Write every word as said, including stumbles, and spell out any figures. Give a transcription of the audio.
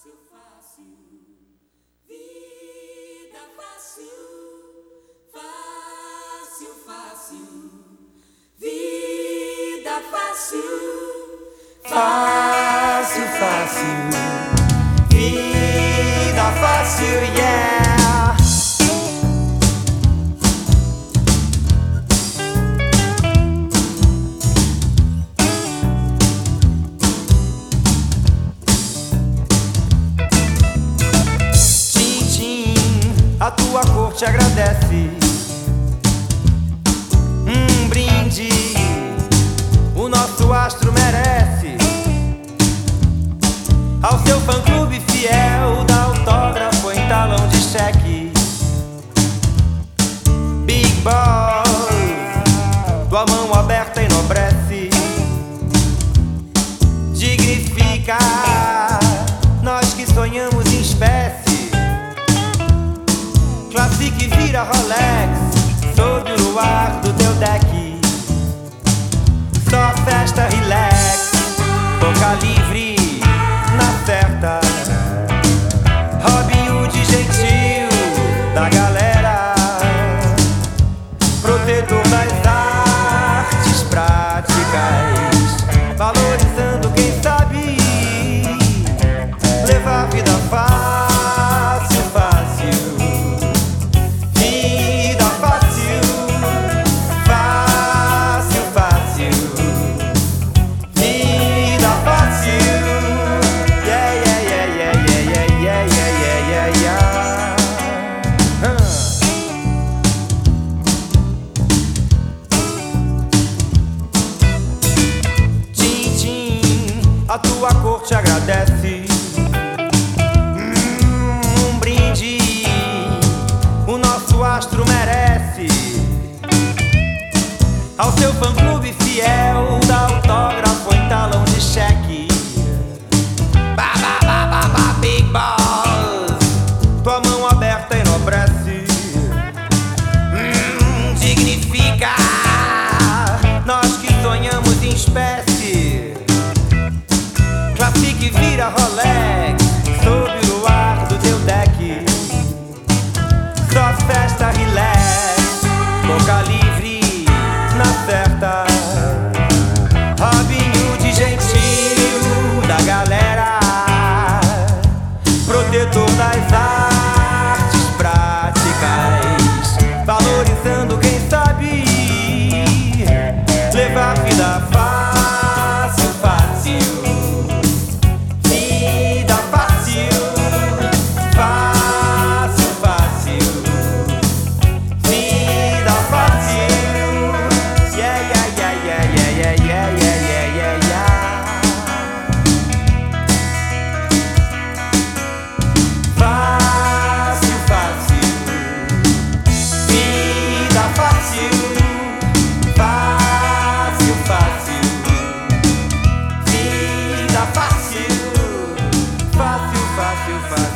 Fácil, fácil, vida fácil, fácil, fácil, vida fácil, fácil, fácil, vida fácil, yeah. Tchim, tchim, a tua cor te agradece. Um brinde o nosso astro merece. Ao seu fã-clube fiel, dá autógrafo em talão de cheque. Big Boss, tua mão aberta enobrece, dignifica nós que sonhamos em espécie. Classique vira Rolex sob o luar do teu deck. Só festa, relax, boca livre na certa. Robin Hood gentil da galera, protetor das artes práticas, valorizando quem sabe levar a vida fácil, fácil. Vida fácil, fácil, fácil. Vida fácil. Yeah, yeah, yeah, yeah, yeah, yeah, yeah, yeah, yeah, yeah. Huh. Tchim, tchim, a tua cor te agradece. Hum, um brinde o nosso astro merece. Ao seu fã-clube fiel, dá autógrafo em talão de cheque. Ba, ba, ba, ba, ba, Big Boss, tua mão aberta enobrece. Hum, dignifica nós que sonhamos em espécie. Classique vira Rolex sob o luar do teu deck. Só festa, relax, boca livre na certa. Robin Hood gentil da galera, protetor das artes práticas, valorizando quem sabe levar a vida fácil, fácil. Vida fácil, fácil, fácil. Vida fácil. Yeah, yeah, yeah, yeah, yeah, yeah, yeah, yeah, yeah, yeah. Fácil, fácil. Vida fácil. Fácil, fácil. Vida fácil. Fácil, fácil, fácil.